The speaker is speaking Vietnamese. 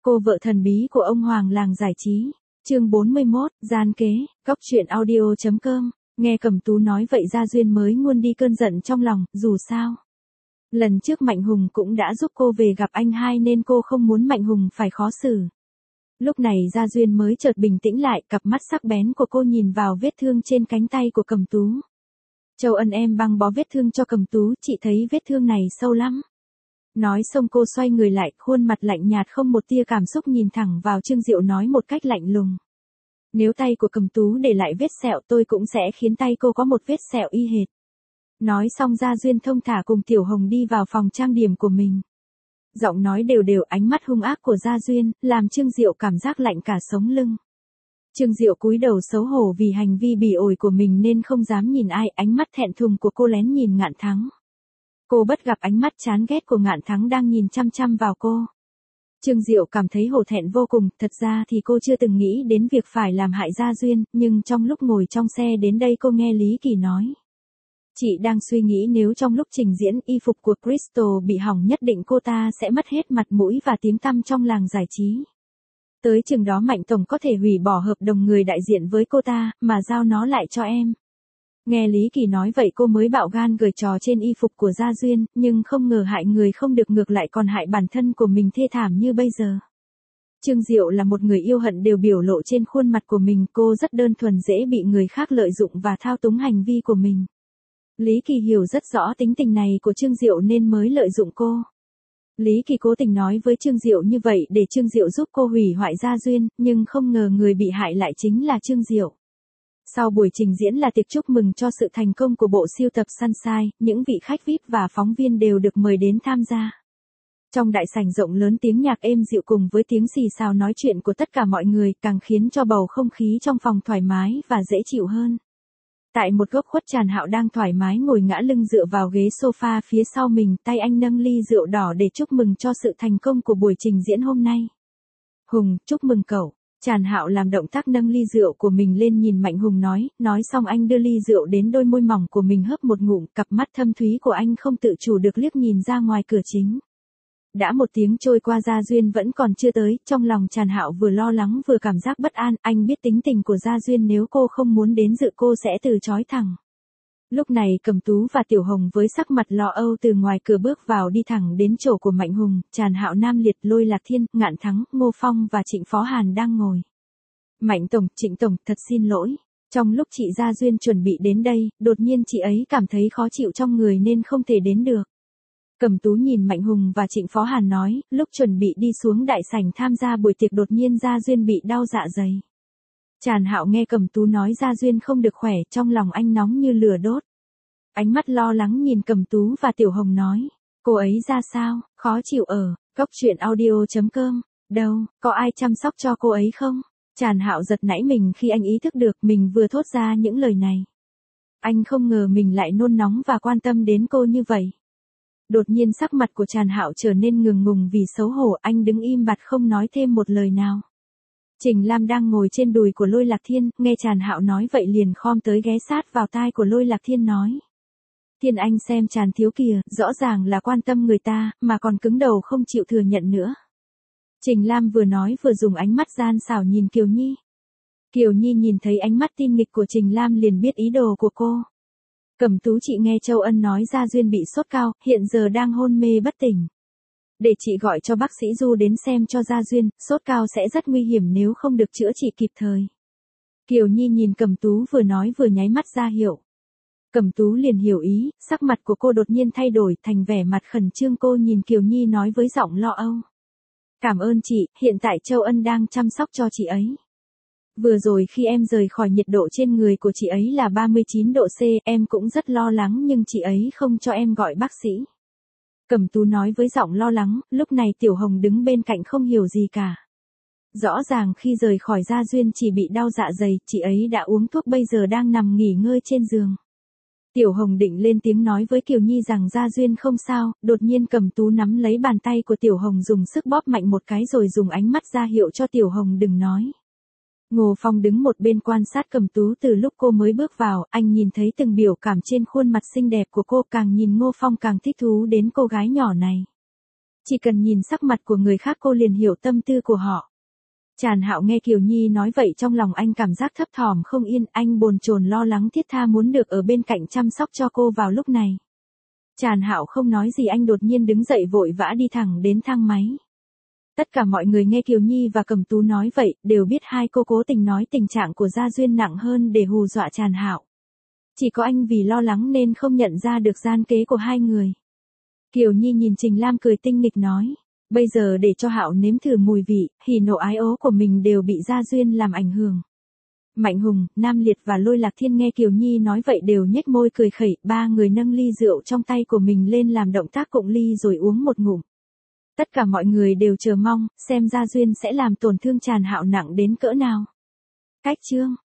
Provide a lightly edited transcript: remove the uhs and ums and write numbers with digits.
Cô vợ thần bí của ông Hoàng làng giải trí. Chương 41, gian kế, góc truyện audio.com. Nghe Cẩm Tú nói vậy Gia Duyên mới nguôi đi cơn giận trong lòng, dù sao. Lần trước Mạnh Hùng cũng đã giúp cô về gặp anh hai nên cô không muốn Mạnh Hùng phải khó xử. Lúc này Gia Duyên mới chợt bình tĩnh lại, cặp mắt sắc bén của cô nhìn vào vết thương trên cánh tay của Cẩm Tú. Châu Ân em băng bó vết thương cho Cẩm Tú, chị thấy vết thương này sâu lắm. Nói xong cô xoay người lại, khuôn mặt lạnh nhạt không một tia cảm xúc nhìn thẳng vào Trương Diệu nói một cách lạnh lùng. Nếu tay của Cẩm Tú để lại vết sẹo tôi cũng sẽ khiến tay cô có một vết sẹo y hệt. Nói xong Gia Duyên thông thả cùng Tiểu Hồng đi vào phòng trang điểm của mình. Giọng nói đều đều, ánh mắt hung ác của Gia Duyên, làm Trương Diệu cảm giác lạnh cả sống lưng. Trương Diệu cúi đầu xấu hổ vì hành vi bỉ ổi của mình nên không dám nhìn ai, ánh mắt thẹn thùng của cô lén nhìn Ngạn Thắng. Cô bắt gặp ánh mắt chán ghét của Ngạn Thắng đang nhìn chăm chăm vào cô. Trương Diệu cảm thấy hổ thẹn vô cùng, thật ra thì cô chưa từng nghĩ đến việc phải làm hại Gia Duyên, nhưng trong lúc ngồi trong xe đến đây cô nghe Lý Kỳ nói. Chị đang suy nghĩ nếu trong lúc trình diễn y phục của Crystal bị hỏng nhất định cô ta sẽ mất hết mặt mũi và tiếng tăm trong làng giải trí. Tới chừng đó Mạnh Tổng có thể hủy bỏ hợp đồng người đại diện với cô ta, mà giao nó lại cho em. Nghe Lý Kỳ nói vậy cô mới bạo gan gửi trò trên y phục của Gia Duyên, nhưng không ngờ hại người không được ngược lại còn hại bản thân của mình thê thảm như bây giờ. Trương Diệu là một người yêu hận đều biểu lộ trên khuôn mặt của mình, cô rất đơn thuần dễ bị người khác lợi dụng và thao túng hành vi của mình. Lý Kỳ hiểu rất rõ tính tình này của Trương Diệu nên mới lợi dụng cô. Lý Kỳ cố tình nói với Trương Diệu như vậy để Trương Diệu giúp cô hủy hoại Gia Duyên, nhưng không ngờ người bị hại lại chính là Trương Diệu. Sau buổi trình diễn là tiệc chúc mừng cho sự thành công của bộ sưu tập Sunshine, những vị khách VIP và phóng viên đều được mời đến tham gia. Trong đại sảnh rộng lớn tiếng nhạc êm dịu cùng với tiếng xì xào nói chuyện của tất cả mọi người càng khiến cho bầu không khí trong phòng thoải mái và dễ chịu hơn. Tại một góc khuất Tràn Hạo đang thoải mái ngồi ngã lưng dựa vào ghế sofa phía sau mình, tay anh nâng ly rượu đỏ để chúc mừng cho sự thành công của buổi trình diễn hôm nay. Hùng, chúc mừng cậu. Tràn Hạo làm động tác nâng ly rượu của mình lên nhìn Mạnh Hùng nói xong anh đưa ly rượu đến đôi môi mỏng của mình hớp một ngụm, cặp mắt thâm thúy của anh không tự chủ được liếc nhìn ra ngoài cửa chính. Đã một tiếng trôi qua Gia Duyên vẫn còn chưa tới, trong lòng Tràn Hạo vừa lo lắng vừa cảm giác bất an, anh biết tính tình của Gia Duyên nếu cô không muốn đến dự cô sẽ từ chối thẳng. Lúc này Cẩm Tú và Tiểu Hồng với sắc mặt lo âu từ ngoài cửa bước vào đi thẳng đến chỗ của Mạnh Hùng, Tràn Hạo, Nam Liệt, Lôi Lạc Thiên, Ngạn Thắng, Ngô Phong và Trịnh Phó Hàn đang ngồi. Mạnh Tổng, Trịnh Tổng, thật xin lỗi. Trong lúc chị Gia Duyên chuẩn bị đến đây, đột nhiên chị ấy cảm thấy khó chịu trong người nên không thể đến được. Cẩm Tú nhìn Mạnh Hùng và Trịnh Phó Hàn nói, lúc chuẩn bị đi xuống đại sảnh tham gia buổi tiệc đột nhiên Gia Duyên bị đau dạ dày. Tràn Hạo nghe Cẩm Tú nói Gia Duyên không được khỏe, trong lòng anh nóng như lửa đốt. Ánh mắt lo lắng nhìn Cẩm Tú và Tiểu Hồng nói, cô ấy ra sao, khó chịu ở, góc truyện audio.com, đâu, có ai chăm sóc cho cô ấy không? Tràn Hạo giật nảy mình khi anh ý thức được mình vừa thốt ra những lời này. Anh không ngờ mình lại nôn nóng và quan tâm đến cô như vậy. Đột nhiên sắc mặt của Tràn Hạo trở nên ngượng ngùng vì xấu hổ, anh đứng im bặt không nói thêm một lời nào. Trình Lam đang ngồi trên đùi của Lôi Lạc Thiên, nghe Tràn Hạo nói vậy liền khom tới ghé sát vào tai của Lôi Lạc Thiên nói. Thiên anh xem Tràn thiếu kìa, rõ ràng là quan tâm người ta, mà còn cứng đầu không chịu thừa nhận nữa. Trình Lam vừa nói vừa dùng ánh mắt gian xảo nhìn Kiều Nhi. Kiều Nhi nhìn thấy ánh mắt tinh nghịch của Trình Lam liền biết ý đồ của cô. Cẩm Tú, chị nghe Châu Ân nói Gia Duyên bị sốt cao, hiện giờ đang hôn mê bất tỉnh. Để chị gọi cho bác sĩ Du đến xem cho Gia Duyên, sốt cao sẽ rất nguy hiểm nếu không được chữa trị kịp thời. Kiều Nhi nhìn Cẩm Tú vừa nói vừa nháy mắt ra hiệu. Cẩm Tú liền hiểu ý, sắc mặt của cô đột nhiên thay đổi thành vẻ mặt khẩn trương, cô nhìn Kiều Nhi nói với giọng lo âu. Cảm ơn chị, hiện tại Châu Ân đang chăm sóc cho chị ấy. Vừa rồi khi em rời khỏi nhiệt độ trên người của chị ấy là 39 độ C, em cũng rất lo lắng nhưng chị ấy không cho em gọi bác sĩ. Cẩm Tú nói với giọng lo lắng, lúc này Tiểu Hồng đứng bên cạnh không hiểu gì cả. Rõ ràng khi rời khỏi Gia Duyên chỉ bị đau dạ dày, chị ấy đã uống thuốc bây giờ đang nằm nghỉ ngơi trên giường. Tiểu Hồng định lên tiếng nói với Kiều Nhi rằng Gia Duyên không sao, đột nhiên Cẩm Tú nắm lấy bàn tay của Tiểu Hồng dùng sức bóp mạnh một cái rồi dùng ánh mắt ra hiệu cho Tiểu Hồng đừng nói. Ngô Phong đứng một bên quan sát Cẩm Tú từ lúc cô mới bước vào, anh nhìn thấy từng biểu cảm trên khuôn mặt xinh đẹp của cô, càng nhìn Ngô Phong càng thích thú đến cô gái nhỏ này. Chỉ cần nhìn sắc mặt của người khác cô liền hiểu tâm tư của họ. Tràn Hạo nghe Kiều Nhi nói vậy trong lòng anh cảm giác thấp thỏm không yên, anh bồn chồn lo lắng thiết tha muốn được ở bên cạnh chăm sóc cho cô vào lúc này. Tràn Hạo không nói gì, anh đột nhiên đứng dậy vội vã đi thẳng đến thang máy. Tất cả mọi người nghe Kiều Nhi và Cẩm Tú nói vậy, đều biết hai cô cố tình nói tình trạng của Gia Duyên nặng hơn để hù dọa Tràn Hạo. Chỉ có anh vì lo lắng nên không nhận ra được gian kế của hai người. Kiều Nhi nhìn Trình Lam cười tinh nghịch nói, bây giờ để cho Hạo nếm thử mùi vị, hỉ nộ ái ố của mình đều bị Gia Duyên làm ảnh hưởng. Mạnh Hùng, Nam Liệt và Lôi Lạc Thiên nghe Kiều Nhi nói vậy đều nhếch môi cười khẩy, ba người nâng ly rượu trong tay của mình lên làm động tác cụng ly rồi uống một ngụm. Tất cả mọi người đều chờ mong, xem Gia Duyên sẽ làm tổn thương Tràn Hạo nặng đến cỡ nào. Cách chương